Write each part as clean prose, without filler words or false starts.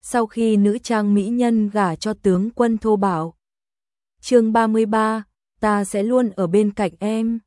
sau khi nữ trang mỹ nhân gả cho tướng quân thô bạo. Chương 33, ta sẽ luôn ở bên cạnh em.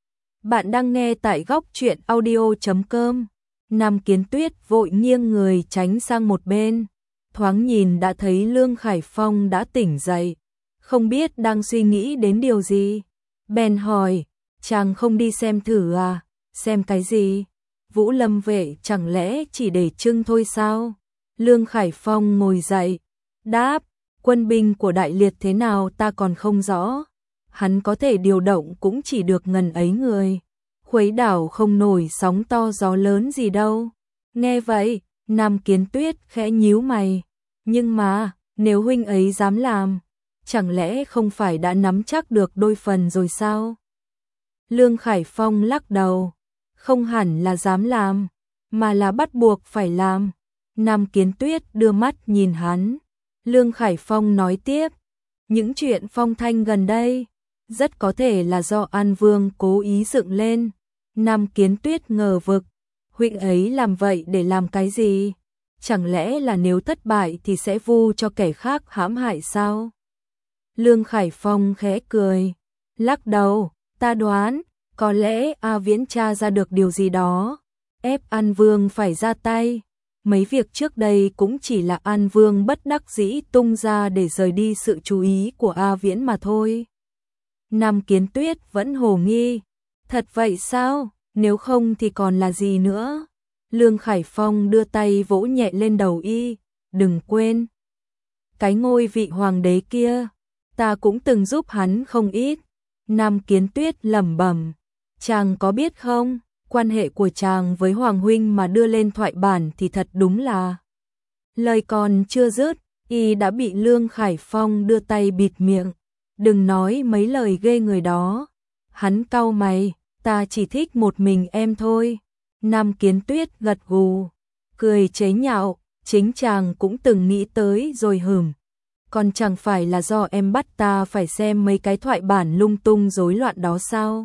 Bạn đang nghe tại góc truyện audio.com. Nam Kiến Tuyết vội nghiêng người tránh sang một bên, thoáng nhìn đã thấy Lương Khải Phong đã tỉnh dậy, không biết đang suy nghĩ đến điều gì. Bèn hỏi, chàng không đi xem thử à? Xem cái gì? Vũ Lâm vệ chẳng lẽ chỉ để trưng thôi sao? Lương Khải Phong ngồi dậy, đáp, quân binh của Đại Liệt thế nào ta còn không rõ. Hắn có thể điều động cũng chỉ được ngần ấy người. Khuấy đảo không nổi sóng to gió lớn gì đâu. Nghe vậy, Nam Kiến Tuyết khẽ nhíu mày. Nhưng mà, nếu huynh ấy dám làm, chẳng lẽ không phải đã nắm chắc được đôi phần rồi sao? Lương Khải Phong lắc đầu. Không hẳn là dám làm, mà là bắt buộc phải làm. Nam Kiến Tuyết đưa mắt nhìn hắn. Lương Khải Phong nói tiếp, những chuyện phong thanh gần đây, rất có thể là do An Vương cố ý dựng lên. Nam Kiến Tuyết ngờ vực, huynh ấy làm vậy để làm cái gì? Chẳng lẽ là nếu thất bại thì sẽ vu cho kẻ khác hãm hại sao? Lương Khải Phong khẽ cười, lắc đầu, ta đoán, có lẽ A Viễn tra ra được điều gì đó, ép An Vương phải ra tay. Mấy việc trước đây cũng chỉ là An Vương bất đắc dĩ tung ra để rời đi sự chú ý của A Viễn mà thôi. Nam Kiến Tuyết vẫn hồ nghi. Thật vậy sao? Nếu không thì còn là gì nữa? Lương Khải Phong đưa tay vỗ nhẹ lên đầu y. Đừng quên, cái ngôi vị hoàng đế kia, ta cũng từng giúp hắn không ít. Nam Kiến Tuyết lẩm bẩm, chàng có biết không? Quan hệ của chàng với Hoàng huynh mà đưa lên thoại bản thì thật đúng là. Lời còn chưa dứt, y đã bị Lương Khải Phong đưa tay bịt miệng. Đừng nói mấy lời ghê người đó. Hắn cau mày, ta chỉ thích một mình em thôi. Nam Kiến Tuyết gật gù, cười chế nhạo, chính chàng cũng từng nghĩ tới rồi hửm. Còn chẳng phải là do em bắt ta phải xem mấy cái thoại bản lung tung rối loạn đó sao?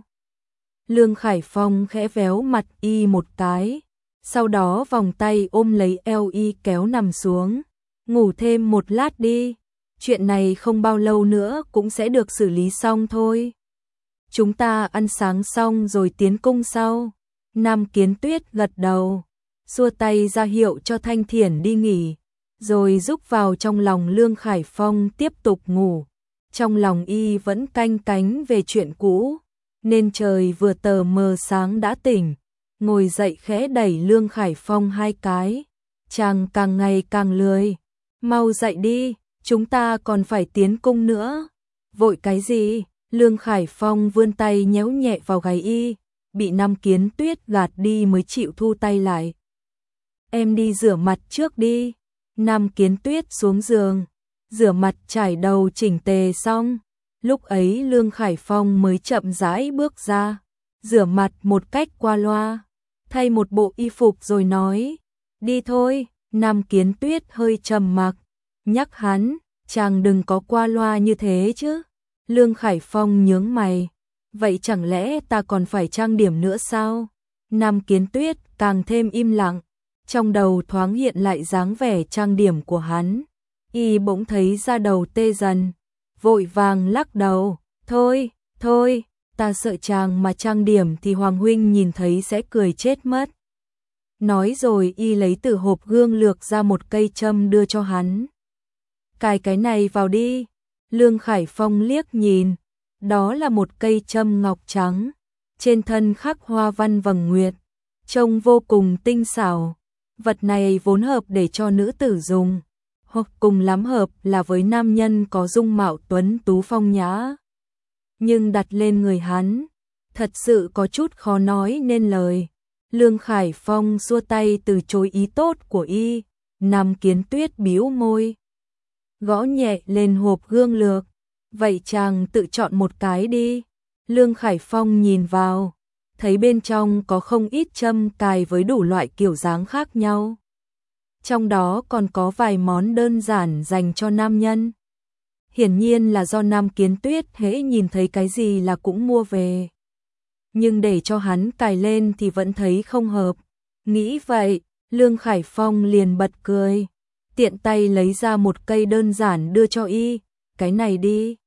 Lương Khải Phong khẽ véo mặt y một cái, sau đó vòng tay ôm lấy eo y kéo nằm xuống. Ngủ thêm một lát đi, chuyện này không bao lâu nữa cũng sẽ được xử lý xong thôi. Chúng ta ăn sáng xong rồi tiến cung sau. Nam Kiến Tuyết gật đầu, xua tay ra hiệu cho Thanh Thiển đi nghỉ, rồi rúc vào trong lòng Lương Khải Phong tiếp tục ngủ. Trong lòng y vẫn canh cánh về chuyện cũ, nên trời vừa tờ mờ sáng đã tỉnh, ngồi dậy khẽ đẩy Lương Khải Phong hai cái. Chàng càng ngày càng lười, mau dậy đi, chúng ta còn phải tiến cung nữa. Vội cái gì? Lương Khải Phong vươn tay nhéo nhẹ vào gáy y, bị Nam Kiến Tuyết gạt đi mới chịu thu tay lại. Em đi rửa mặt trước đi. Nam Kiến Tuyết xuống giường, rửa mặt chải đầu chỉnh tề xong. Lúc ấy Lương Khải Phong mới chậm rãi bước ra, rửa mặt một cách qua loa, thay một bộ y phục rồi nói, đi thôi. Nam Kiến Tuyết hơi trầm mặc, nhắc hắn, chàng đừng có qua loa như thế chứ. Lương Khải Phong nhướng mày, vậy chẳng lẽ ta còn phải trang điểm nữa sao? Nam Kiến Tuyết càng thêm im lặng, trong đầu thoáng hiện lại dáng vẻ trang điểm của hắn, y bỗng thấy da đầu tê dần. Vội vàng lắc đầu, thôi, ta sợ chàng mà trang điểm thì Hoàng huynh nhìn thấy sẽ cười chết mất. Nói rồi y lấy từ hộp gương lược ra một cây châm đưa cho hắn. Cài cái này vào đi. Lương Khải Phong liếc nhìn, đó là một cây châm ngọc trắng, trên thân khắc hoa văn vầng nguyệt, trông vô cùng tinh xảo. Vật này vốn hợp để cho nữ tử dùng, hoặc cùng lắm hợp là với nam nhân có dung mạo tuấn tú phong nhã. Nhưng đặt lên người hắn, thật sự có chút khó nói nên lời. Lương Khải Phong xua tay từ chối ý tốt của y. Nam Kiến Tuyết bĩu môi, gõ nhẹ lên hộp gương lược, vậy chàng tự chọn một cái đi. Lương Khải Phong nhìn vào, thấy bên trong có không ít châm cài với đủ loại kiểu dáng khác nhau. Trong đó còn có vài món đơn giản dành cho nam nhân. Hiển nhiên là do Nam Kiến Tuyết hễ nhìn thấy cái gì là cũng mua về. Nhưng để cho hắn cài lên thì vẫn thấy không hợp. Nghĩ vậy, Lương Khải Phong liền bật cười. tiện tay lấy ra một cây đơn giản đưa cho y, cái này đi.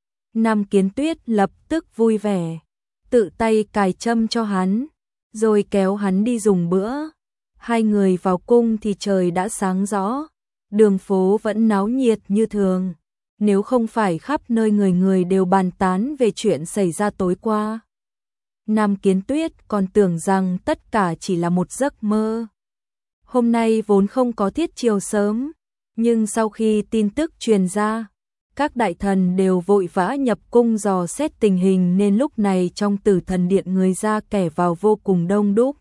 Nam Kiến Tuyết lập tức vui vẻ, tự tay cài châm cho hắn, rồi kéo hắn đi dùng bữa. Hai người vào cung thì trời đã sáng rõ, đường phố vẫn náo nhiệt như thường, nếu không phải khắp nơi người người đều bàn tán về chuyện xảy ra tối qua. Nam Kiến Tuyết còn tưởng rằng tất cả chỉ là một giấc mơ. Hôm nay vốn không có thiết chiều sớm, nhưng sau khi tin tức truyền ra, các đại thần đều vội vã nhập cung dò xét tình hình nên lúc này trong Tử Thần Điện người ra kẻ vào vô cùng đông đúc.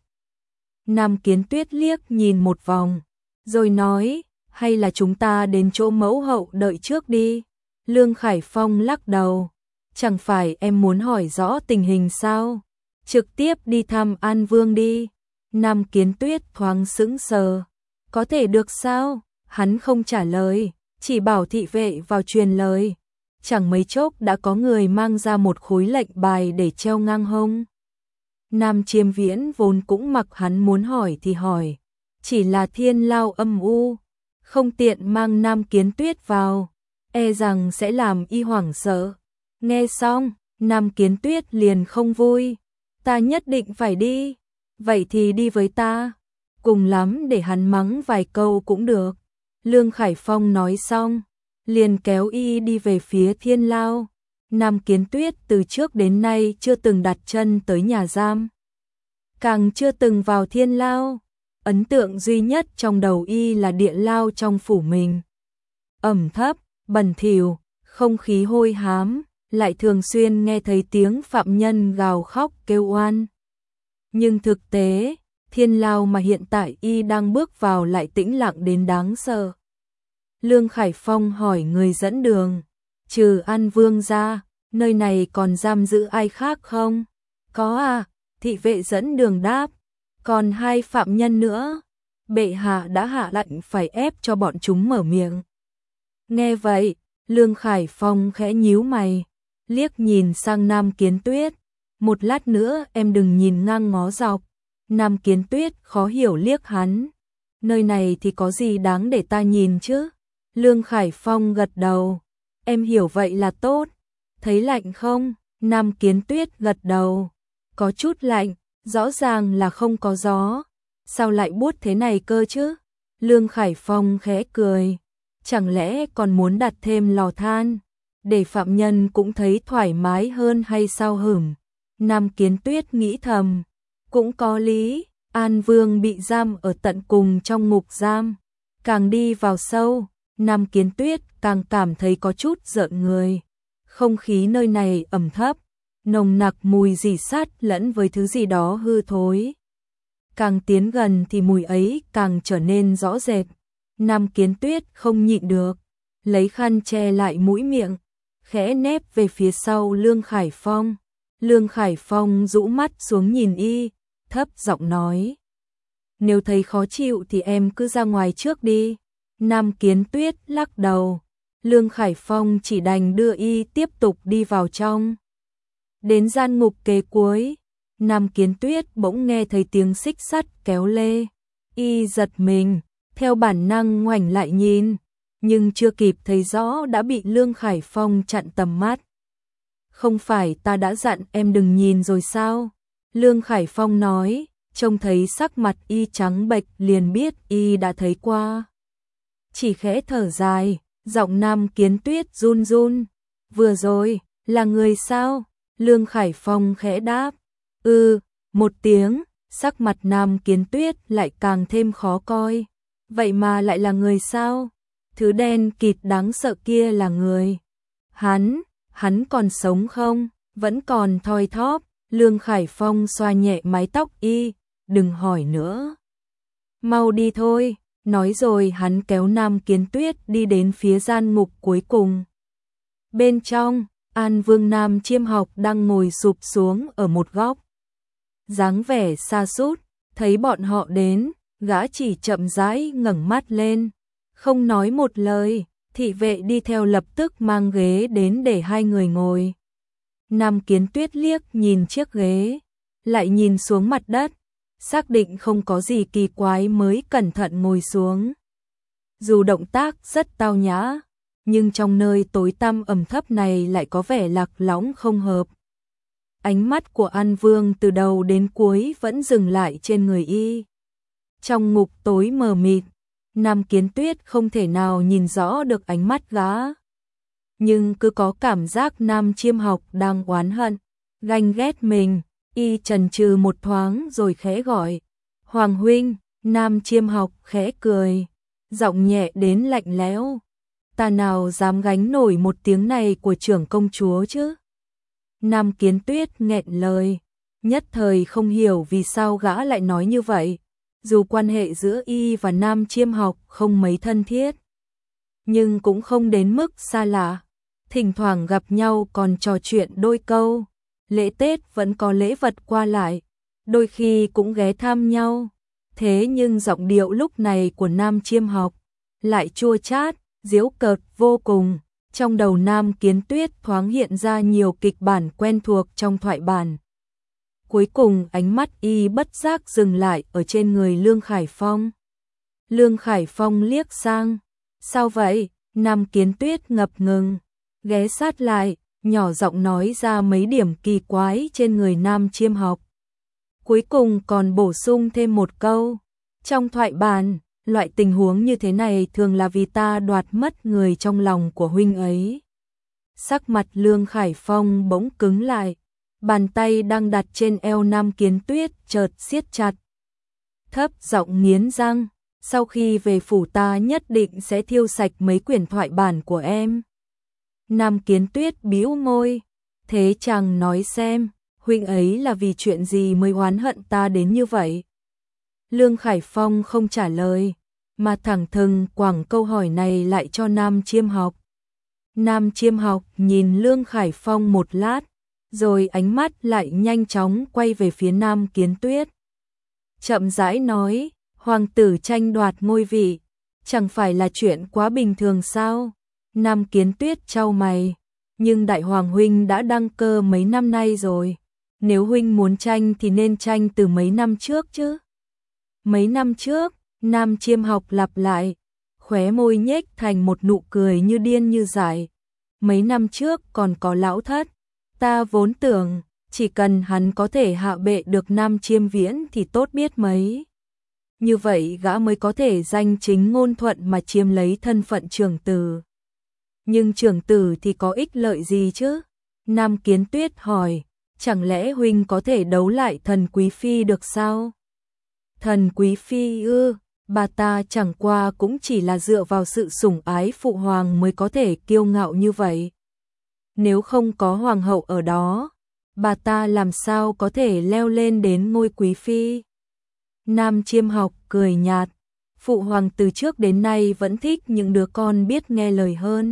Nam Kiến Tuyết liếc nhìn một vòng, rồi nói, hay là chúng ta đến chỗ mẫu hậu đợi trước đi. Lương Khải Phong lắc đầu, chẳng phải em muốn hỏi rõ tình hình sao? Trực tiếp đi thăm An Vương đi. Nam Kiến Tuyết thoáng sững sờ, có thể được sao? Hắn không trả lời, chỉ bảo thị vệ vào truyền lời. Chẳng mấy chốc đã có người mang ra một khối lệnh bài để treo ngang hông. Nam Chiêm Viễn vốn cũng mặc hắn muốn hỏi thì hỏi, chỉ là thiên lao âm u, không tiện mang Nam Kiến Tuyết vào, e rằng sẽ làm y hoảng sợ. Nghe xong, Nam Kiến Tuyết liền không vui, ta nhất định phải đi, vậy thì đi với ta, cùng lắm để hắn mắng vài câu cũng được. Lương Khải Phong nói xong, liền kéo y đi về phía thiên lao. Nam Kiến Tuyết từ trước đến nay chưa từng đặt chân tới nhà giam, càng chưa từng vào thiên lao. Ấn tượng duy nhất trong đầu y là địa lao trong phủ mình. Ẩm thấp, bẩn thỉu, không khí hôi hám, lại thường xuyên nghe thấy tiếng phạm nhân gào khóc kêu oan. Nhưng thực tế, thiên lao mà hiện tại y đang bước vào lại tĩnh lặng đến đáng sợ. Lương Khải Phong hỏi người dẫn đường, trừ An Vương ra, nơi này còn giam giữ ai khác không? Có à, thị vệ dẫn đường đáp, còn 2 phạm nhân nữa. Bệ hạ đã hạ lệnh phải ép cho bọn chúng mở miệng. Nghe vậy, Lương Khải Phong khẽ nhíu mày, liếc nhìn sang Nam Kiến Tuyết. Một lát nữa em đừng nhìn ngang ngó dọc. Nam Kiến Tuyết khó hiểu liếc hắn. Nơi này thì có gì đáng để ta nhìn chứ? Lương Khải Phong gật đầu. Em hiểu vậy là tốt. Thấy lạnh không? Nam Kiến Tuyết gật đầu. Có chút lạnh, rõ ràng là không có gió. Sao lại buốt thế này cơ chứ? Lương Khải Phong khẽ cười. Chẳng lẽ còn muốn đặt thêm lò than, để phạm nhân cũng thấy thoải mái hơn hay sao hửng? Nam Kiến Tuyết nghĩ thầm, cũng có lý. An Vương bị giam ở tận cùng trong ngục giam, càng đi vào sâu, Nam Kiến Tuyết càng cảm thấy có chút rợn người. Không khí nơi này ẩm thấp, nồng nặc mùi rỉ sắt lẫn với thứ gì đó hư thối. Càng tiến gần thì mùi ấy càng trở nên rõ rệt. Nam Kiến Tuyết không nhịn được, lấy khăn che lại mũi miệng, khẽ nép về phía sau Lương Khải Phong. Lương Khải Phong rũ mắt xuống nhìn y, thấp giọng nói, nếu thấy khó chịu thì em cứ ra ngoài trước đi. Nam Kiến Tuyết lắc đầu. Lương Khải Phong chỉ đành đưa y tiếp tục đi vào trong. Đến gian ngục kế cuối, Nam Kiến Tuyết bỗng nghe thấy tiếng xích sắt kéo lê. Y giật mình, theo bản năng ngoảnh lại nhìn, nhưng chưa kịp thấy rõ đã bị Lương Khải Phong chặn tầm mắt. Không phải ta đã dặn em đừng nhìn rồi sao? Lương Khải Phong nói, trông thấy sắc mặt y trắng bệch liền biết y đã thấy qua. Chỉ khẽ thở dài, giọng Nam Kiến Tuyết run run. Vừa rồi, là người sao? Lương Khải Phong khẽ đáp. Một tiếng, sắc mặt Nam Kiến Tuyết lại càng thêm khó coi. Vậy mà lại là người sao? Thứ đen kịt đáng sợ kia là người. Hắn còn sống không? Vẫn còn thoi thóp. Lương Khải Phong xoa nhẹ mái tóc y, đừng hỏi nữa. Mau đi thôi. Nói rồi hắn kéo Nam Kiến Tuyết đi đến phía gian ngục cuối cùng. Bên trong, An Vương Nam Chiêm Học đang ngồi sụp xuống ở một góc. Dáng vẻ sa sút, thấy bọn họ đến, gã chỉ chậm rãi ngẩng mắt lên, không nói một lời. Thị vệ đi theo lập tức mang ghế đến để hai người ngồi. Nam Kiến Tuyết liếc nhìn chiếc ghế, lại nhìn xuống mặt đất, xác định không có gì kỳ quái mới cẩn thận ngồi xuống. Dù động tác rất tao nhã, nhưng trong nơi tối tăm ẩm thấp này lại có vẻ lạc lõng không hợp. Ánh mắt của An Vương từ đầu đến cuối vẫn dừng lại trên người y. Trong ngục tối mờ mịt, Nam Kiến Tuyết không thể nào nhìn rõ được ánh mắt gã. Nhưng cứ có cảm giác Nam Chiêm Học đang oán hận, ganh ghét mình, y chần chừ một thoáng rồi khẽ gọi. Hoàng huynh. Nam Chiêm Học khẽ cười, giọng nhẹ đến lạnh lẽo. Ta nào dám gánh nổi một tiếng này của trưởng công chúa chứ? Nam Kiến Tuyết nghẹn lời, nhất thời không hiểu vì sao gã lại nói như vậy. Dù quan hệ giữa y và Nam Chiêm Học không mấy thân thiết, nhưng cũng không đến mức xa lạ. Thỉnh thoảng gặp nhau còn trò chuyện đôi câu, lễ Tết vẫn có lễ vật qua lại, đôi khi cũng ghé thăm nhau. Thế nhưng giọng điệu lúc này của Nam Chiêm Học lại chua chát, giễu cợt vô cùng. Trong đầu Nam Kiến Tuyết thoáng hiện ra nhiều kịch bản quen thuộc trong thoại bản. Cuối cùng ánh mắt y bất giác dừng lại ở trên người Lương Khải Phong. Lương Khải Phong liếc sang. Sao vậy? Nam Kiến Tuyết ngập ngừng, ghé sát lại, nhỏ giọng nói ra mấy điểm kỳ quái trên người Nam Chiêm Học. Cuối cùng còn bổ sung thêm một câu. Trong thoại bản, loại tình huống như thế này thường là vì ta đoạt mất người trong lòng của huynh ấy. Sắc mặt Lương Khải Phong bỗng cứng lại, bàn tay đang đặt trên eo Nam Kiến Tuyết chợt siết chặt. Thấp giọng nghiến răng, sau khi về phủ ta nhất định sẽ thiêu sạch mấy quyển thoại bản của em. Nam Kiến Tuyết bĩu môi, thế chàng nói xem, huynh ấy là vì chuyện gì mới oán hận ta đến như vậy? Lương Khải Phong không trả lời, mà thẳng thừng quẳng câu hỏi này lại cho Nam Chiêm Học. Nam Chiêm Học nhìn Lương Khải Phong một lát, rồi ánh mắt lại nhanh chóng quay về phía Nam Kiến Tuyết. Chậm rãi nói, hoàng tử tranh đoạt ngôi vị, chẳng phải là chuyện quá bình thường sao? Nam Kiến Tuyết chau mày, nhưng đại hoàng huynh đã đăng cơ mấy năm nay rồi, nếu huynh muốn tranh thì nên tranh từ mấy năm trước chứ. Mấy năm trước, Nam Chiêm Học lặp lại, khóe môi nhếch thành một nụ cười như điên như dại. Mấy năm trước còn có lão thất, ta vốn tưởng chỉ cần hắn có thể hạ bệ được Nam Chiêm Viễn thì tốt biết mấy. Như vậy gã mới có thể danh chính ngôn thuận mà chiếm lấy thân phận trưởng tử. Nhưng trưởng tử thì có ích lợi gì chứ? Nam Kiến Tuyết hỏi, chẳng lẽ huynh có thể đấu lại Thần Quý Phi được sao? Thần Quý Phi ư? Bà ta chẳng qua cũng chỉ là dựa vào sự sủng ái phụ hoàng mới có thể kiêu ngạo như vậy. Nếu không có hoàng hậu ở đó, bà ta làm sao có thể leo lên đến ngôi quý phi? Nam Chiêm Học cười nhạt, phụ hoàng từ trước đến nay vẫn thích những đứa con biết nghe lời hơn.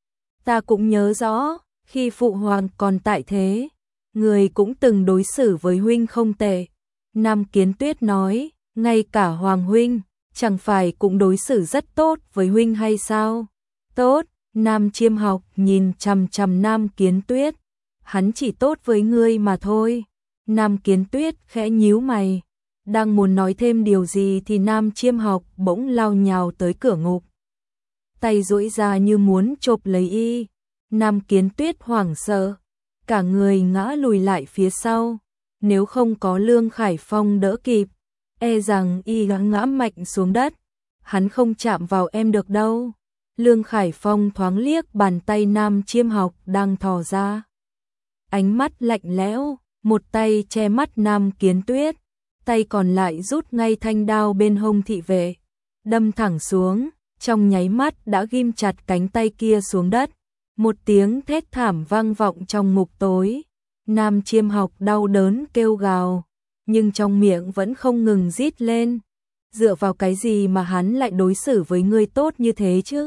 Ta cũng nhớ rõ, khi phụ hoàng còn tại thế, người cũng từng đối xử với huynh không tệ. Nam Kiến Tuyết nói, ngay cả hoàng huynh, chẳng phải cũng đối xử rất tốt với huynh hay sao? Tốt, Nam Chiêm Học nhìn chằm chằm Nam Kiến Tuyết, hắn chỉ tốt với ngươi mà thôi. Nam Kiến Tuyết khẽ nhíu mày, đang muốn nói thêm điều gì thì Nam Chiêm Học bỗng lao nhào tới cửa ngục. Tay duỗi ra như muốn chộp lấy y. Nam Kiến Tuyết hoảng sợ, cả người ngã lùi lại phía sau. Nếu không có Lương Khải Phong đỡ kịp, e rằng y ngã mạnh xuống đất. Hắn không chạm vào em được đâu. Lương Khải Phong thoáng liếc bàn tay Nam Chiêm Học đang thò ra. Ánh mắt lạnh lẽo, một tay che mắt Nam Kiến Tuyết, tay còn lại rút ngay thanh đao bên hông thị vệ, đâm thẳng xuống, trong nháy mắt đã ghim chặt cánh tay kia xuống đất. Một tiếng thét thảm vang vọng trong ngục tối. Nam Chiêm Học đau đớn kêu gào, nhưng trong miệng vẫn không ngừng rít lên. Dựa vào cái gì mà hắn lại đối xử với ngươi tốt như thế chứ?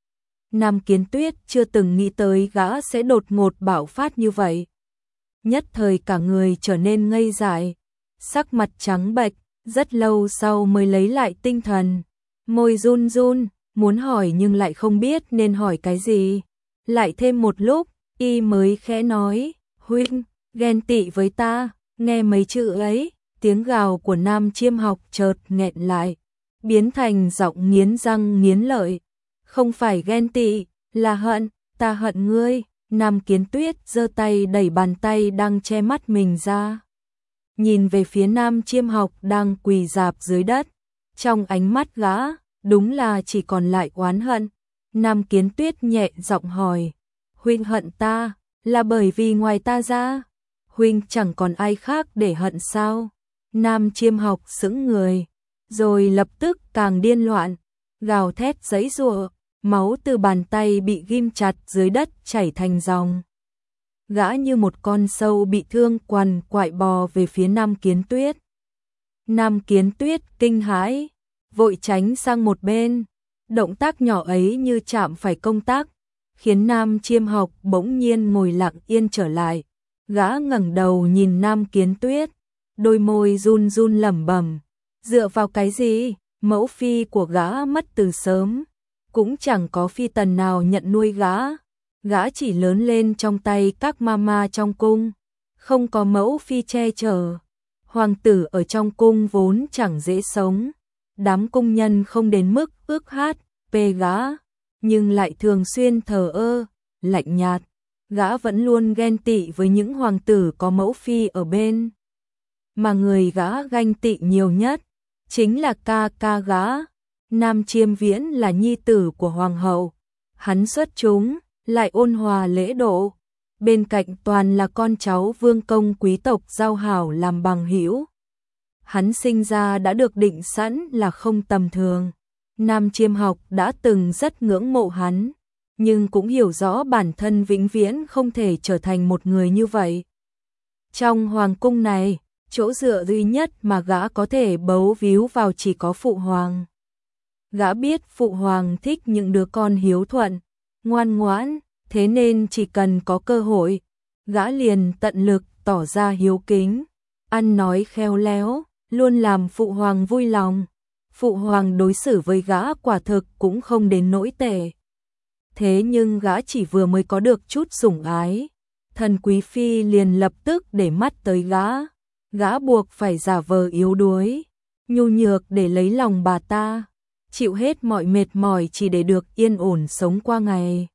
Nam Kiến Tuyết chưa từng nghĩ tới gã sẽ đột ngột bạo phát như vậy. Nhất thời cả người trở nên ngây dại, sắc mặt trắng bệch, rất lâu sau mới lấy lại tinh thần. Môi run run, muốn hỏi nhưng lại không biết nên hỏi cái gì. Lại thêm một lúc, y mới khẽ nói, huynh, ghen tị với ta. Nghe mấy chữ ấy, tiếng gào của Nam Chiêm Học chợt nghẹn lại, biến thành giọng nghiến răng nghiến lợi. Không phải ghen tị, là hận, ta hận ngươi. Nam Kiến Tuyết giơ tay đẩy bàn tay đang che mắt mình ra. Nhìn về phía Nam Chiêm Học đang quỳ rạp dưới đất. Trong ánh mắt gã, đúng là chỉ còn lại oán hận. Nam Kiến Tuyết nhẹ giọng hỏi, huynh hận ta, là bởi vì ngoài ta ra, huynh chẳng còn ai khác để hận sao? Nam Chiêm Học sững người, rồi lập tức càng điên loạn, gào thét giãy giụa, máu từ bàn tay bị ghim chặt dưới đất chảy thành dòng. Gã như một con sâu bị thương quằn quại bò về phía Nam Kiến Tuyết. Nam Kiến Tuyết kinh hãi, vội tránh sang một bên. Động tác nhỏ ấy như chạm phải công tắc, khiến Nam Chiêm Học bỗng nhiên ngồi lặng yên trở lại. Gã ngẩng đầu nhìn Nam Kiến Tuyết, đôi môi run run lẩm bẩm, dựa vào cái gì? Mẫu phi của gã mất từ sớm, cũng chẳng có phi tần nào nhận nuôi gã. Gã chỉ lớn lên trong tay các mama trong cung, không có mẫu phi che chở. Hoàng tử ở trong cung vốn chẳng dễ sống, đám cung nhân không đến mức ước hát về gã, nhưng lại thường xuyên thờ ơ, lạnh nhạt. Gã vẫn luôn ghen tị với những hoàng tử có mẫu phi ở bên. Mà người gã ganh tị nhiều nhất chính là ca ca gã. Nam Chiêm Viễn là nhi tử của hoàng hậu, hắn xuất chúng, lại ôn hòa lễ độ, bên cạnh toàn là con cháu vương công quý tộc giao hảo làm bằng hữu. Hắn sinh ra đã được định sẵn là không tầm thường. Nam Chiêm Học đã từng rất ngưỡng mộ hắn, nhưng cũng hiểu rõ bản thân vĩnh viễn không thể trở thành một người như vậy. Trong hoàng cung này, chỗ dựa duy nhất mà gã có thể bấu víu vào chỉ có phụ hoàng. Gã biết phụ hoàng thích những đứa con hiếu thuận, ngoan ngoãn, thế nên chỉ cần có cơ hội, gã liền tận lực tỏ ra hiếu kính, ăn nói khéo léo, luôn làm phụ hoàng vui lòng. Phụ hoàng đối xử với gã quả thực cũng không đến nỗi tệ. Thế nhưng gã chỉ vừa mới có được chút sủng ái, thần quý phi liền lập tức để mắt tới gã. Gã buộc phải giả vờ yếu đuối, nhu nhược để lấy lòng bà ta, chịu hết mọi mệt mỏi chỉ để được yên ổn sống qua ngày.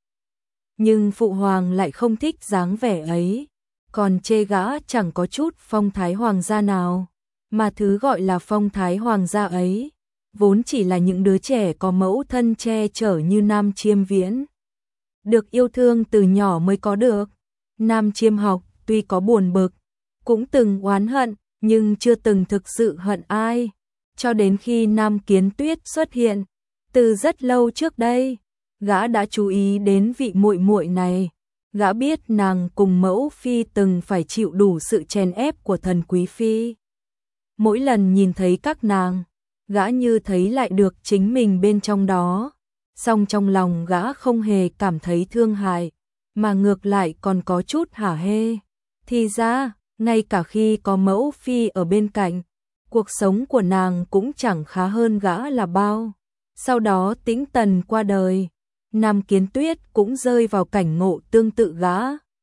Nhưng phụ hoàng lại không thích dáng vẻ ấy, còn chê gã chẳng có chút phong thái hoàng gia nào, mà thứ gọi là phong thái hoàng gia ấy vốn chỉ là những đứa trẻ có mẫu thân che chở như Nam Chiêm Viễn, được yêu thương từ nhỏ mới có được. Nam Chiêm Học tuy có buồn bực, cũng từng oán hận, nhưng chưa từng thực sự hận ai, cho đến khi Nam Kiến Tuyết xuất hiện. Từ rất lâu trước đây, gã đã chú ý đến vị muội muội này. Gã biết nàng cùng mẫu phi từng phải chịu đủ sự chèn ép của thần quý phi. Mỗi lần nhìn thấy các nàng, gã như thấy lại được chính mình bên trong đó. Song trong lòng gã không hề cảm thấy thương hại, mà ngược lại còn có chút hả hê. Thì ra, ngay cả khi có mẫu phi ở bên cạnh, cuộc sống của nàng cũng chẳng khá hơn gã là bao. Sau đó Tĩnh Tần qua đời, Nam Kiến Tuyết cũng rơi vào cảnh ngộ tương tự gã.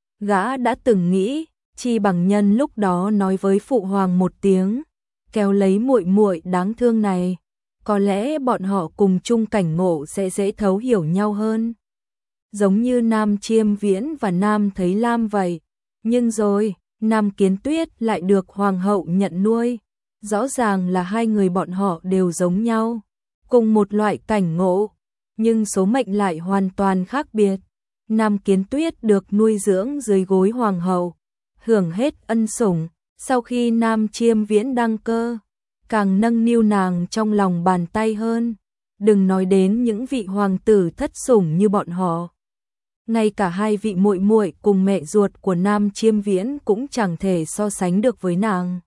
Gã đã từng nghĩ, chi bằng nhân lúc đó nói với phụ hoàng một tiếng, kéo lấy muội muội đáng thương này, có lẽ bọn họ cùng chung cảnh ngộ sẽ dễ thấu hiểu nhau hơn. Giống như Nam Chiêm Viễn và Nam Thấy Lam vậy. Nhưng rồi, Nam Kiến Tuyết lại được hoàng hậu nhận nuôi. Rõ ràng là hai người bọn họ đều giống nhau, cùng một loại cảnh ngộ, nhưng số mệnh lại hoàn toàn khác biệt. Nam Kiến Tuyết được nuôi dưỡng dưới gối hoàng hậu, hưởng hết ân sủng. Sau khi Nam Chiêm Viễn đăng cơ, càng nâng niu nàng trong lòng bàn tay hơn. Đừng nói đến những vị hoàng tử thất sủng như bọn họ. Ngay cả hai vị muội muội cùng mẹ ruột của Nam Chiêm Viễn cũng chẳng thể so sánh được với nàng.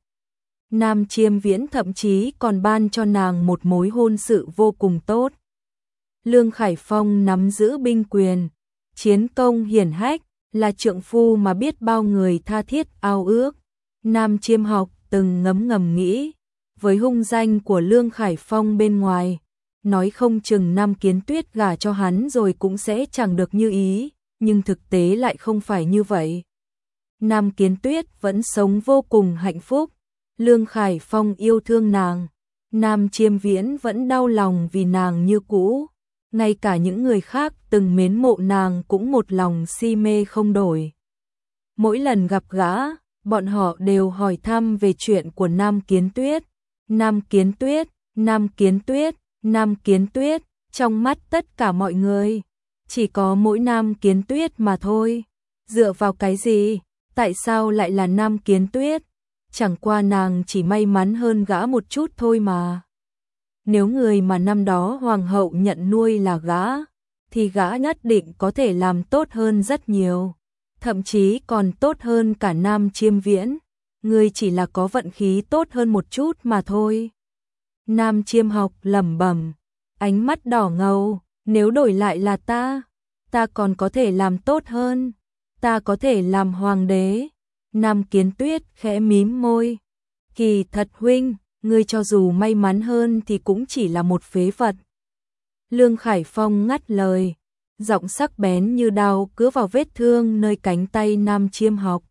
Nam Chiêm Viễn thậm chí còn ban cho nàng một mối hôn sự vô cùng tốt. Lương Khải Phong nắm giữ binh quyền, chiến công hiển hách, là trượng phu mà biết bao người tha thiết ao ước. Nam Chiêm Học từng ngấm ngầm nghĩ, với hung danh của Lương Khải Phong bên ngoài, nói không chừng Nam Kiến Tuyết gả cho hắn rồi cũng sẽ chẳng được như ý, nhưng thực tế lại không phải như vậy. Nam Kiến Tuyết vẫn sống vô cùng hạnh phúc, Lương Khải Phong yêu thương nàng, Nam Chiêm Viễn vẫn đau lòng vì nàng như cũ, ngay cả những người khác từng mến mộ nàng cũng một lòng si mê không đổi. Mỗi lần gặp gã, bọn họ đều hỏi thăm về chuyện của Nam Kiến Tuyết. Nam Kiến Tuyết, Nam Kiến Tuyết, Nam Kiến Tuyết, trong mắt tất cả mọi người, chỉ có mỗi Nam Kiến Tuyết mà thôi. Dựa vào cái gì? Tại sao lại là Nam Kiến Tuyết? Chẳng qua nàng chỉ may mắn hơn gã một chút thôi mà. Nếu người mà năm đó hoàng hậu nhận nuôi là gã, thì gã nhất định có thể làm tốt hơn rất nhiều, thậm chí còn tốt hơn cả Nam Chiêm Viễn. Ngươi chỉ là có vận khí tốt hơn một chút mà thôi. Nam Chiêm Học lẩm bẩm, ánh mắt đỏ ngầu, nếu đổi lại là ta còn có thể làm tốt hơn, ta có thể làm hoàng đế. Nam Kiến Tuyết khẽ mím môi, kỳ thật huynh, ngươi cho dù may mắn hơn thì cũng chỉ là một phế vật. Lương Khải Phong ngắt lời, giọng sắc bén như đao cứa vào vết thương nơi cánh tay Nam Chiêm Học.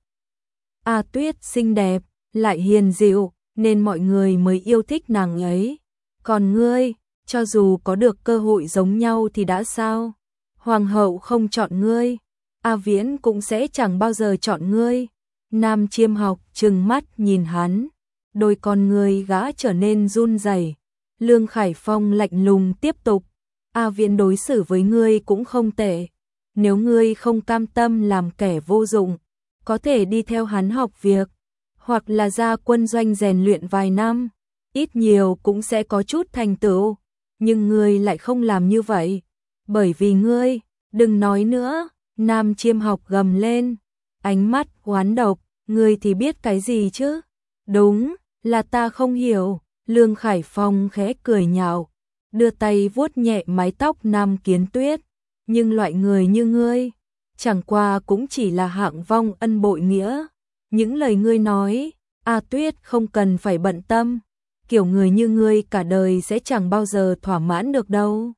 A Tuyết xinh đẹp, lại hiền dịu, nên mọi người mới yêu thích nàng ấy. Còn ngươi, cho dù có được cơ hội giống nhau thì đã sao? Hoàng hậu không chọn ngươi, A Viễn cũng sẽ chẳng bao giờ chọn ngươi. Nam Chiêm Học trừng mắt nhìn hắn, đôi con ngươi gã trở nên run rẩy. Lương Khải Phong lạnh lùng tiếp tục, A Viễn đối xử với ngươi cũng không tệ. Nếu ngươi không cam tâm làm kẻ vô dụng, có thể đi theo hắn học việc, hoặc là ra quân doanh rèn luyện vài năm, ít nhiều cũng sẽ có chút thành tựu. Nhưng ngươi lại không làm như vậy, bởi vì ngươi, đừng nói nữa. Nam Chiêm Học gầm lên, ánh mắt oán độc, ngươi thì biết cái gì chứ? Đúng, là ta không hiểu. Lương Khải Phong khẽ cười nhạo, đưa tay vuốt nhẹ mái tóc Nam Kiến Tuyết, nhưng loại người như ngươi, chẳng qua cũng chỉ là hạng vong ân bội nghĩa. Những lời ngươi nói, A Tuyết không cần phải bận tâm, kiểu người như ngươi cả đời sẽ chẳng bao giờ thỏa mãn được đâu.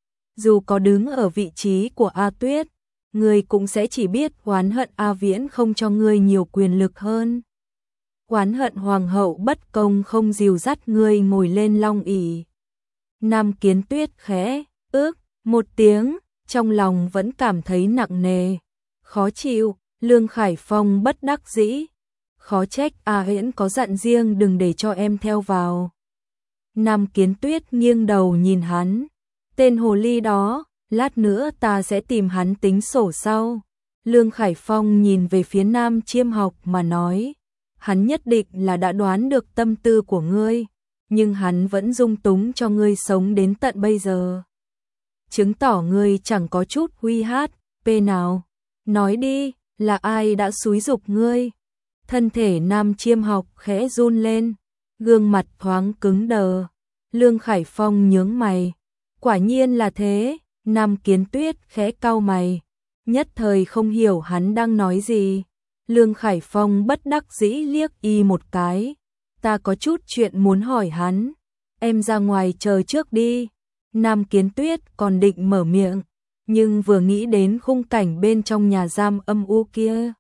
Dù có đứng ở vị trí của A Tuyết, ngươi cũng sẽ chỉ biết oán hận A Viễn không cho ngươi nhiều quyền lực hơn. Oán hận hoàng hậu bất công không dìu dắt ngươi ngồi lên long ỷ. Nam Kiến Tuyết khẽ một tiếng, trong lòng vẫn cảm thấy nặng nề, khó chịu. Lương Khải Phong bất đắc dĩ, khó trách A Viễn có dặn riêng đừng để cho em theo vào. Nam Kiến Tuyết nghiêng đầu nhìn hắn, tên hồ ly đó, lát nữa ta sẽ tìm hắn tính sổ sau. Lương Khải Phong nhìn về phía Nam Chiêm Học mà nói, hắn nhất định là đã đoán được tâm tư của ngươi, nhưng hắn vẫn dung túng cho ngươi sống đến tận bây giờ, chứng tỏ ngươi chẳng có chút huy hát p nào. Nói đi, là ai đã xúi giục ngươi? Thân thể Nam Chiêm Học khẽ run lên, gương mặt thoáng cứng đờ. Lương Khải Phong nhướng mày, quả nhiên là thế. Nam Kiến Tuyết khẽ cau mày, nhất thời không hiểu hắn đang nói gì. Lương Khải Phong bất đắc dĩ liếc y một cái, ta có chút chuyện muốn hỏi hắn, em ra ngoài chờ trước đi. Nam Kiến Tuyết còn định mở miệng, nhưng vừa nghĩ đến khung cảnh bên trong nhà giam âm u kia,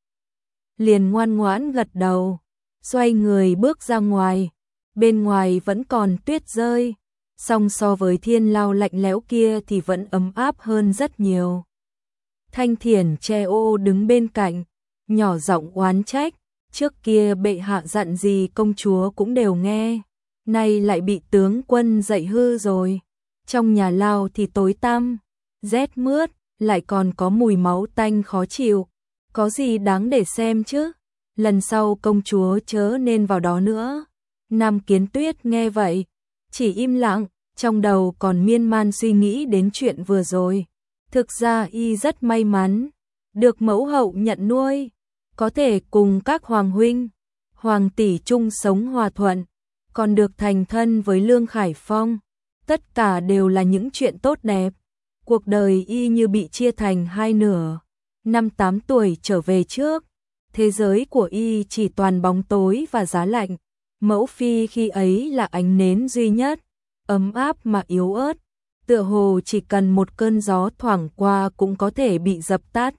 liền ngoan ngoãn gật đầu, xoay người bước ra ngoài. Bên ngoài vẫn còn tuyết rơi, song so với thiên lao lạnh lẽo kia thì vẫn ấm áp hơn rất nhiều. Thanh Thiển che ô đứng bên cạnh, nhỏ giọng oán trách, trước kia bệ hạ dặn gì công chúa cũng đều nghe, nay lại bị tướng quân dạy hư rồi. Trong nhà lao thì tối tăm, rét mướt, lại còn có mùi máu tanh khó chịu, có gì đáng để xem chứ, lần sau công chúa chớ nên vào đó nữa. Nam Kiến Tuyết nghe vậy, chỉ im lặng, trong đầu còn miên man suy nghĩ đến chuyện vừa rồi. Thực ra y rất may mắn, được mẫu hậu nhận nuôi, có thể cùng các hoàng huynh, hoàng tỷ chung sống hòa thuận, còn được thành thân với Lương Khải Phong. Tất cả đều là những chuyện tốt đẹp. Cuộc đời y như bị chia thành hai nửa. Năm 8 tuổi trở về trước, thế giới của y chỉ toàn bóng tối và giá lạnh. Mẫu phi khi ấy là ánh nến duy nhất, ấm áp mà yếu ớt, tựa hồ chỉ cần một cơn gió thoảng qua cũng có thể bị dập tắt.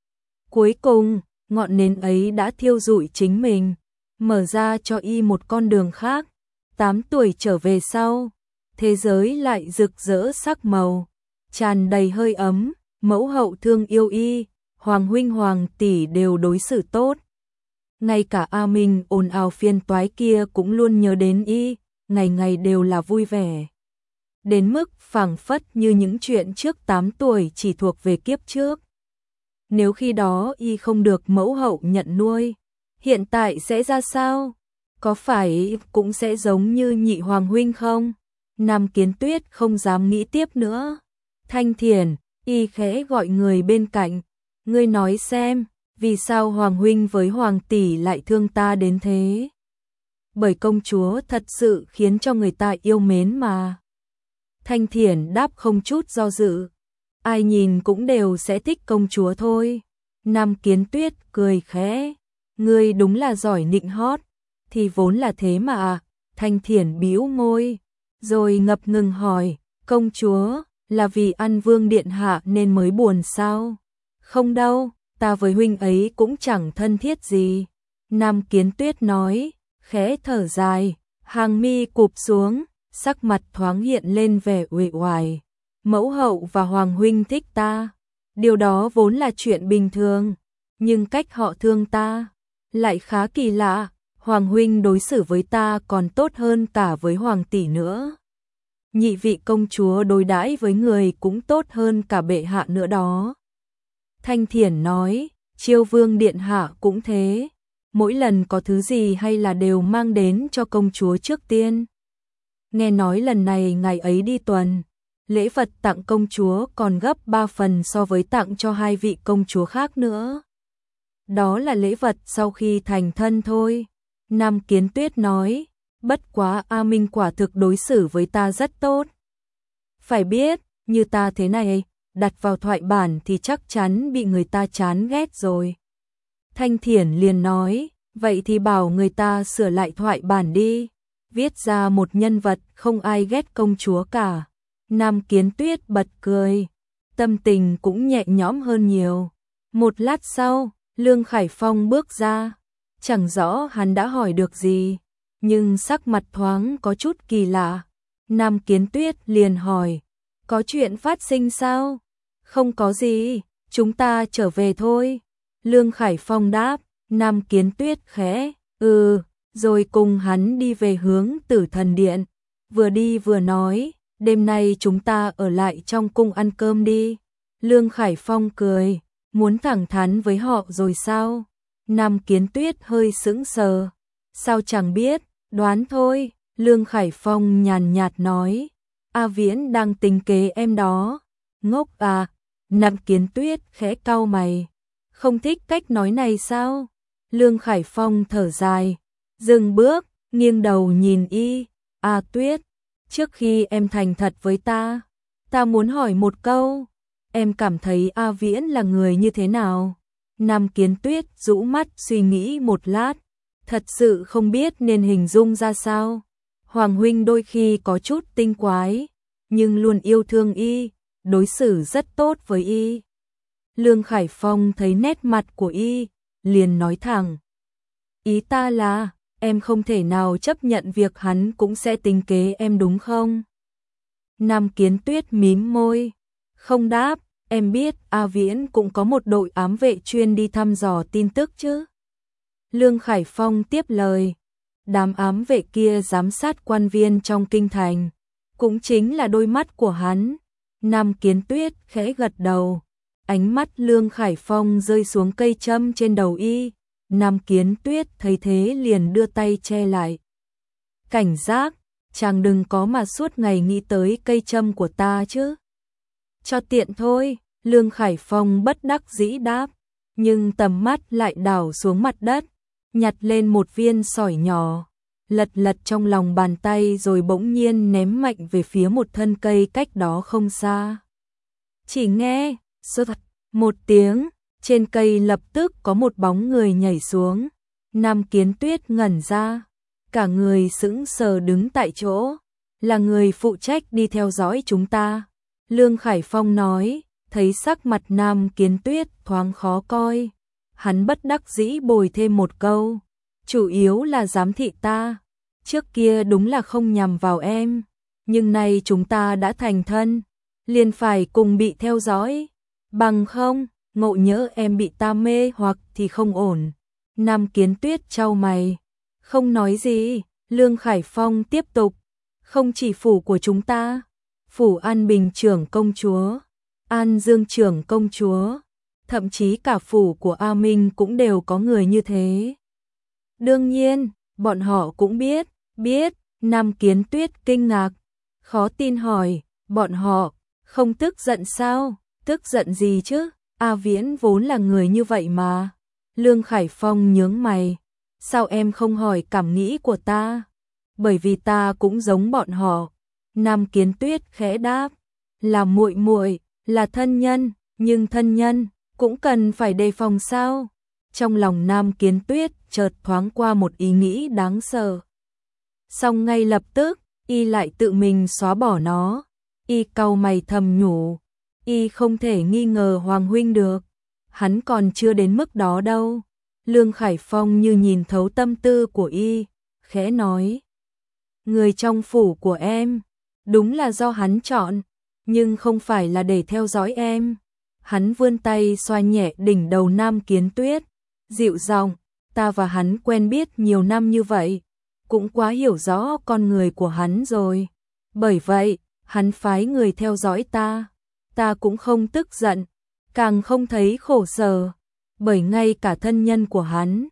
Cuối cùng, ngọn nến ấy đã thiêu rụi chính mình, mở ra cho y một con đường khác. 8 tuổi trở về sau, thế giới lại rực rỡ sắc màu, tràn đầy hơi ấm, mẫu hậu thương yêu y, hoàng huynh hoàng tỷ đều đối xử tốt. Ngay cả A Minh ồn ào phiền toái kia cũng luôn nhớ đến y, ngày ngày đều là vui vẻ. Đến mức phảng phất như những chuyện trước 8 tuổi chỉ thuộc về kiếp trước. Nếu khi đó y không được mẫu hậu nhận nuôi, hiện tại sẽ ra sao? Có phải cũng sẽ giống như nhị hoàng huynh không? Nam Kiến Tuyết không dám nghĩ tiếp nữa. Thanh Thiền, y khẽ gọi người bên cạnh. Ngươi nói xem, vì sao hoàng huynh với hoàng tỷ lại thương ta đến thế? Bởi công chúa thật sự khiến cho người ta yêu mến mà. Thanh Thiền đáp không chút do dự. Ai nhìn cũng đều sẽ thích công chúa thôi. Nam Kiến Tuyết cười khẽ. Ngươi đúng là giỏi nịnh hót. Thì vốn là thế mà. Thanh Thiền bĩu môi. Rồi ngập ngừng hỏi. Công chúa, là vì ăn vương điện hạ nên mới buồn sao? Không đâu, ta với huynh ấy cũng chẳng thân thiết gì. Nam Kiến Tuyết nói, khẽ thở dài, hàng mi cụp xuống, sắc mặt thoáng hiện lên vẻ uể oải. Mẫu hậu và hoàng huynh thích ta, điều đó vốn là chuyện bình thường, nhưng cách họ thương ta lại khá kỳ lạ. Hoàng huynh đối xử với ta còn tốt hơn cả với hoàng tỷ nữa. Nhị vị công chúa đối đãi với người cũng tốt hơn cả bệ hạ nữa đó. Thanh Thiển nói, Chiêu Vương điện hạ cũng thế, mỗi lần có thứ gì hay là đều mang đến cho công chúa trước tiên. Nghe nói lần này ngày ấy đi tuần, lễ vật tặng công chúa còn gấp 3 phần so với tặng cho 2 vị công chúa khác nữa. Đó là lễ vật sau khi thành thân thôi. Nam Kiến Tuyết nói, bất quá A Minh quả thực đối xử với ta rất tốt. Phải biết, như ta thế này, đặt vào thoại bản thì chắc chắn bị người ta chán ghét rồi. Thanh Thiển liền nói, vậy thì bảo người ta sửa lại thoại bản đi, viết ra một nhân vật không ai ghét công chúa cả. Nam Kiến Tuyết bật cười, tâm tình cũng nhẹ nhõm hơn nhiều. Một lát sau, Lương Khải Phong bước ra, chẳng rõ hắn đã hỏi được gì, nhưng sắc mặt thoáng có chút kỳ lạ. Nam Kiến Tuyết liền hỏi, có chuyện phát sinh sao? Không có gì, chúng ta trở về thôi. Lương Khải Phong đáp. Nam Kiến Tuyết khẽ, rồi cùng hắn đi về hướng Tử Thần Điện. Vừa đi vừa nói, đêm nay chúng ta ở lại trong cung ăn cơm đi. Lương Khải Phong cười, muốn thẳng thắn với họ rồi sao? Nam Kiến Tuyết hơi sững sờ. Sao chẳng biết, đoán thôi. Lương Khải Phong nhàn nhạt nói, A Viễn đang tính kế em đó. Ngốc à? Nam Kiến Tuyết khẽ cau mày. Không thích cách nói này sao? Lương Khải Phong thở dài, dừng bước, nghiêng đầu nhìn y. A Tuyết, trước khi em thành thật với ta muốn hỏi một câu, em cảm thấy A Viễn là người như thế nào? Nam Kiến Tuyết rũ mắt suy nghĩ một lát, thật sự không biết nên hình dung ra sao. Hoàng huynh đôi khi có chút tinh quái, nhưng luôn yêu thương y, đối xử rất tốt với y. Lương Khải Phong thấy nét mặt của y, liền nói thẳng. Ý ta là, em không thể nào chấp nhận việc hắn cũng sẽ tính kế em đúng không? Nam Kiến Tuyết mím môi, không đáp, em biết A Viễn cũng có một đội ám vệ chuyên đi thăm dò tin tức chứ? Lương Khải Phong tiếp lời, đám ám vệ kia giám sát quan viên trong kinh thành, cũng chính là đôi mắt của hắn. Nam Kiến Tuyết khẽ gật đầu, ánh mắt Lương Khải Phong rơi xuống cây châm trên đầu y. Nam Kiến Tuyết thấy thế liền đưa tay che lại. Cảnh giác, chàng đừng có mà suốt ngày nghĩ tới cây châm của ta chứ. Cho tiện thôi, Lương Khải Phong bất đắc dĩ đáp, nhưng tầm mắt lại đảo xuống mặt đất, nhặt lên một viên sỏi nhỏ, lật lật trong lòng bàn tay rồi bỗng nhiên ném mạnh về phía một thân cây cách đó không xa. Chỉ nghe, sột một tiếng, trên cây lập tức có một bóng người nhảy xuống. Nam Kiến Tuyết ngẩn ra, cả người sững sờ đứng tại chỗ, là người phụ trách đi theo dõi chúng ta. Lương Khải Phong nói, thấy sắc mặt Nam Kiến Tuyết thoáng khó coi. Hắn bất đắc dĩ bồi thêm một câu, chủ yếu là giám thị ta. trước kia đúng là không nhằm vào em, nhưng nay chúng ta đã thành thân, liền phải cùng bị theo dõi, bằng không, ngộ nhỡ em bị ta mê hoặc thì không ổn. Nam Kiến Tuyết chau mày, không nói gì. Lương Khải Phong tiếp tục, không chỉ phủ của chúng ta, phủ An Bình trưởng công chúa, An Dương trưởng công chúa, thậm chí cả phủ của A Minh cũng đều có người như thế. Đương nhiên, bọn họ cũng biết, Nam Kiến Tuyết kinh ngạc, khó tin hỏi, bọn họ không tức giận sao? Tức giận gì chứ? A Viễn vốn là người như vậy mà. Lương Khải Phong nhướng mày, sao em không hỏi cảm nghĩ của ta? Bởi vì ta cũng giống bọn họ. Nam Kiến Tuyết khẽ đáp, là muội muội, là thân nhân, nhưng thân nhân cũng cần phải đề phòng sao? Trong lòng Nam Kiến Tuyết chợt thoáng qua một ý nghĩ đáng sợ. Xong ngay lập tức, y lại tự mình xóa bỏ nó. Y cau mày thầm nhủ, y không thể nghi ngờ Hoàng huynh được. Hắn còn chưa đến mức đó đâu. Lương Khải Phong như nhìn thấu tâm tư của y, khẽ nói, người trong phủ của em, đúng là do hắn chọn, nhưng không phải là để theo dõi em. Hắn vươn tay xoa nhẹ đỉnh đầu Nam Kiến Tuyết, dịu giọng, ta và hắn quen biết nhiều năm như vậy, cũng quá hiểu rõ con người của hắn rồi. Bởi vậy, hắn phái người theo dõi ta cũng không tức giận, càng không thấy khổ sở, bởi ngay cả thân nhân của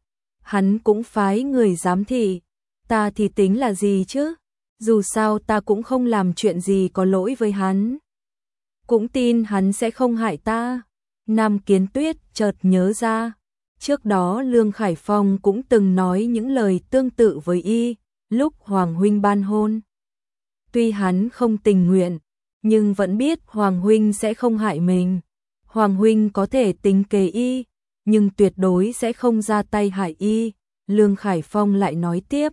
hắn cũng phái người giám thị, ta thì tính là gì chứ? Dù sao ta cũng không làm chuyện gì có lỗi với hắn. Cũng tin hắn sẽ không hại ta. Nam Kiến Tuyết chợt nhớ ra, trước đó Lương Khải Phong cũng từng nói những lời tương tự với y, lúc Hoàng huynh ban hôn. Tuy hắn không tình nguyện, nhưng vẫn biết Hoàng huynh sẽ không hại mình. Hoàng huynh có thể tính kế y, nhưng tuyệt đối sẽ không ra tay hại y. Lương Khải Phong lại nói tiếp,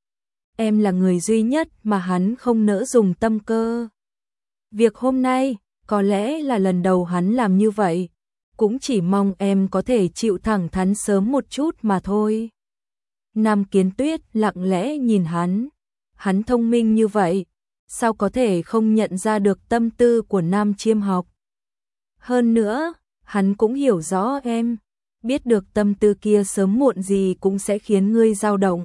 em là người duy nhất mà hắn không nỡ dùng tâm cơ. Việc hôm nay, có lẽ là lần đầu hắn làm như vậy, cũng chỉ mong em có thể chịu thẳng thắn sớm một chút mà thôi. Nam Kiến Tuyết lặng lẽ nhìn hắn thông minh như vậy, sao có thể không nhận ra được tâm tư của Nam Chiêm Học. Hơn nữa, hắn cũng hiểu rõ em, biết được tâm tư kia sớm muộn gì cũng sẽ khiến ngươi dao động.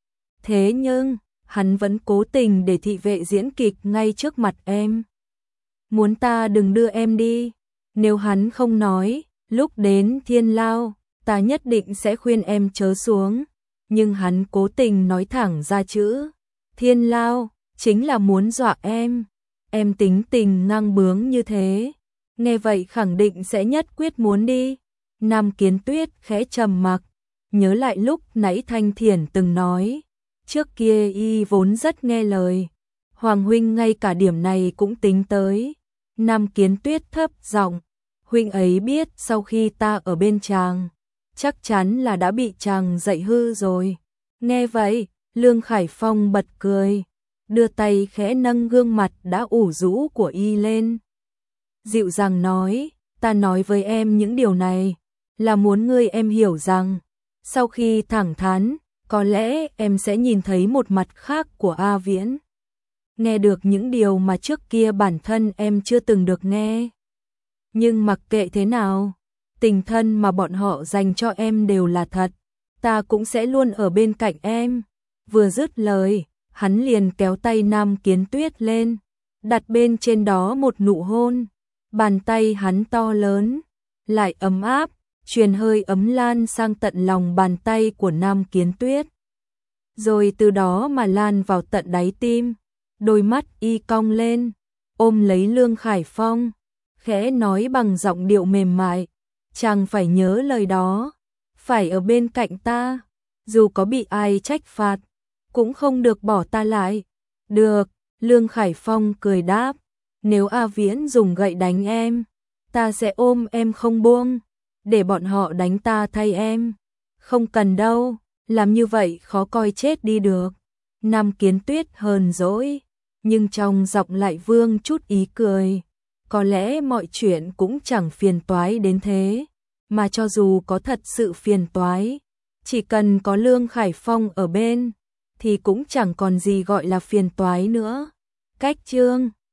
Thế nhưng, hắn vẫn cố tình để thị vệ diễn kịch ngay trước mặt em. Muốn ta đừng đưa em đi, nếu hắn không nói, lúc đến Thiên Lao, ta nhất định sẽ khuyên em chớ xuống. Nhưng hắn cố tình nói thẳng ra chữ Thiên Lao, chính là muốn dọa em. Em tính tình ngang bướng như thế, nghe vậy khẳng định sẽ nhất quyết muốn đi. Nam Kiến Tuyết khẽ trầm mặc, nhớ lại lúc nãy Thanh Thiển từng nói, trước kia y vốn rất nghe lời, Hoàng huynh ngay cả điểm này cũng tính tới. Nam Kiến Tuyết thấp giọng, huynh ấy biết sau khi ta ở bên chàng, chắc chắn là đã bị chàng dạy hư rồi. Nghe vậy, Lương Khải Phong bật cười, đưa tay khẽ nâng gương mặt đã ủ rũ của y lên. Dịu dàng nói, ta nói với em những điều này, là muốn ngươi em hiểu rằng, sau khi thẳng thắn, có lẽ em sẽ nhìn thấy một mặt khác của A Viễn. Nghe được những điều mà trước kia bản thân em chưa từng được nghe. Nhưng mặc kệ thế nào, tình thân mà bọn họ dành cho em đều là thật, ta cũng sẽ luôn ở bên cạnh em. Vừa dứt lời, hắn liền kéo tay Nam Kiến Tuyết lên, đặt bên trên đó một nụ hôn. Bàn tay hắn to lớn, lại ấm áp, truyền hơi ấm lan sang tận lòng bàn tay của Nam Kiến Tuyết. Rồi từ đó mà lan vào tận đáy tim, đôi mắt y cong lên, ôm lấy Lương Khải Phong, khẽ nói bằng giọng điệu mềm mại, chàng phải nhớ lời đó, phải ở bên cạnh ta, dù có bị ai trách phạt, cũng không được bỏ ta lại. Được, Lương Khải Phong cười đáp, nếu A Viễn dùng gậy đánh em, ta sẽ ôm em không buông, để bọn họ đánh ta thay em. Không cần đâu, làm như vậy khó coi chết đi được. Nam Kiến Tuyết hờn dỗi, nhưng trong giọng lại vương chút ý cười. Có lẽ mọi chuyện cũng chẳng phiền toái đến thế, mà cho dù có thật sự phiền toái, chỉ cần có Lương Khải Phong ở bên, thì cũng chẳng còn gì gọi là phiền toái nữa. Cách chương